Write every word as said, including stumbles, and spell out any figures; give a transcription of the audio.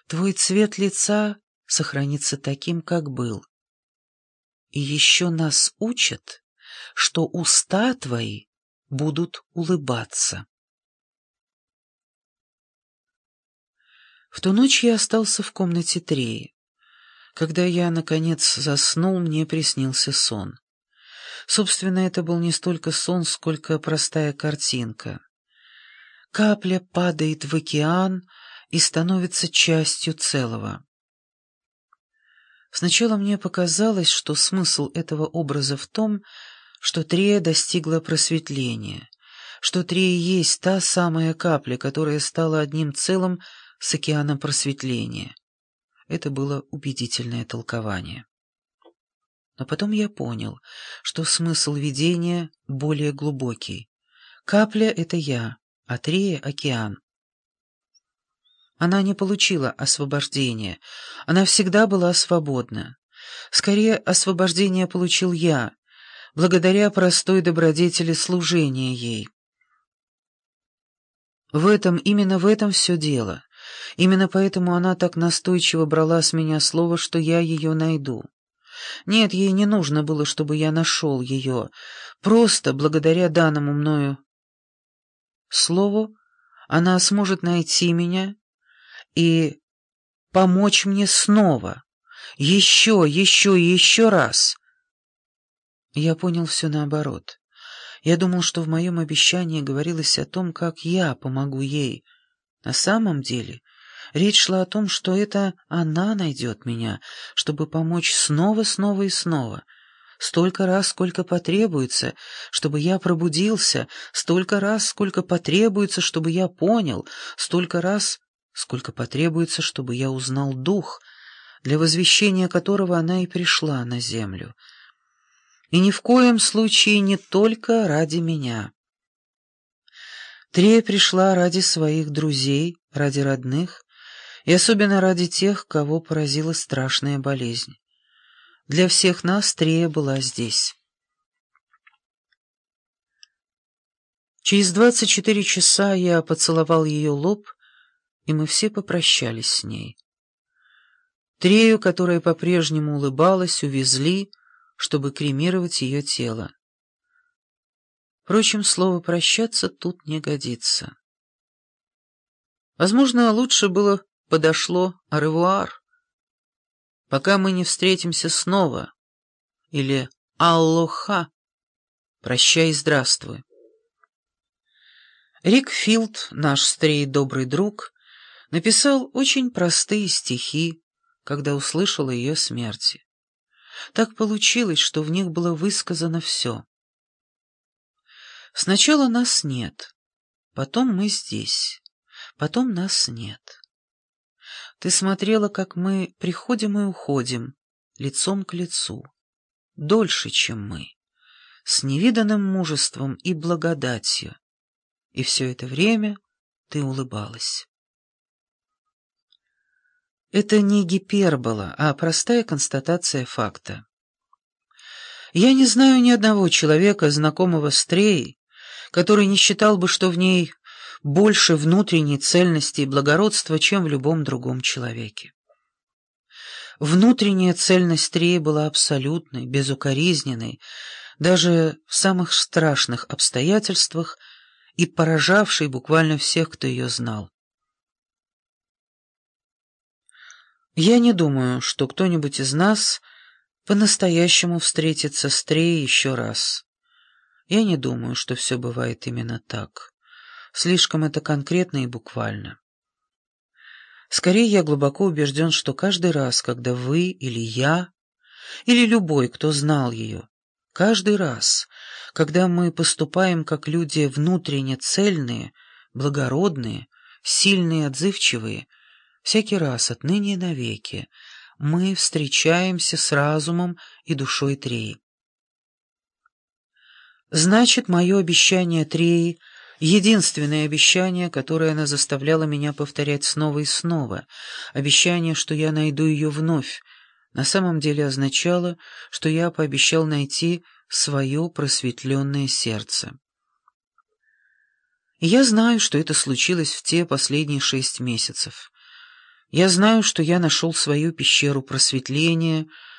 твой цвет лица сохранится таким, как был. И еще нас учат, что уста твои будут улыбаться. В ту ночь я остался в комнате Треи. Когда я, наконец, заснул, мне приснился сон. Собственно, это был не столько сон, сколько простая картинка. Капля падает в океан и становится частью целого. Сначала мне показалось, что смысл этого образа в том, что Трея достигла просветления, что Трея есть та самая капля, которая стала одним целым с океаном просветления. Это было убедительное толкование. Но потом я понял, что смысл видения более глубокий. Капля — это я, а Трея — океан. Она не получила освобождения, она всегда была свободна. Скорее, освобождение получил я, благодаря простой добродетели служения ей. В этом, именно в этом все дело. Именно поэтому она так настойчиво брала с меня слово, что я ее найду. Нет, ей не нужно было, чтобы я нашел ее. Просто благодаря данному мною слову она сможет найти меня и помочь мне снова, еще, еще и еще раз. Я понял все наоборот. Я думал, что в моем обещании говорилось о том, как я помогу ей. На самом деле речь шла о том, что это она найдет меня, чтобы помочь снова, снова и снова. Столько раз, сколько потребуется, чтобы я пробудился, столько раз, сколько потребуется, чтобы я понял, столько раз, сколько потребуется, чтобы я узнал дух, для возвещения которого она и пришла на землю. И ни в коем случае не только ради меня. Трея пришла ради своих друзей, ради родных, и особенно ради тех, кого поразила страшная болезнь. Для всех нас Трея была здесь. Через двадцать четыре часа я поцеловал ее лоб, и мы все попрощались с ней. Трею, которая по-прежнему улыбалась, увезли, чтобы кремировать ее тело. Впрочем, слово «прощаться» тут не годится. Возможно, лучше было подошло «аревуар», пока мы не встретимся снова, или «аллоха», «прощай и здравствуй». Рик Филд, наш с Треей добрый друг, написал очень простые стихи, когда услышал о ее смерти. Так получилось, что в них было высказано все. Сначала нас нет, потом мы здесь, потом нас нет. Ты смотрела, как мы приходим и уходим, лицом к лицу, дольше, чем мы, с невиданным мужеством и благодатью, и все это время ты улыбалась. Это не гипербола, а простая констатация факта. Я не знаю ни одного человека, знакомого с Треей, который не считал бы, что в ней больше внутренней цельности и благородства, чем в любом другом человеке. Внутренняя цельность Треи была абсолютной, безукоризненной, даже в самых страшных обстоятельствах и поражавшей буквально всех, кто ее знал. Я не думаю, что кто-нибудь из нас по-настоящему встретится с Треей еще раз. Я не думаю, что все бывает именно так. Слишком это конкретно и буквально. Скорее, я глубоко убежден, что каждый раз, когда вы или я, или любой, кто знал ее, каждый раз, когда мы поступаем как люди внутренне цельные, благородные, сильные, отзывчивые, всякий раз отныне и навеки мы встречаемся с разумом и душой Треи. Значит, мое обещание Треи — единственное обещание, которое она заставляла меня повторять снова и снова, обещание, что я найду ее вновь, на самом деле означало, что я пообещал найти свое просветленное сердце. И я знаю, что это случилось в те последние шесть месяцев. Я знаю, что я нашел свою пещеру просветления,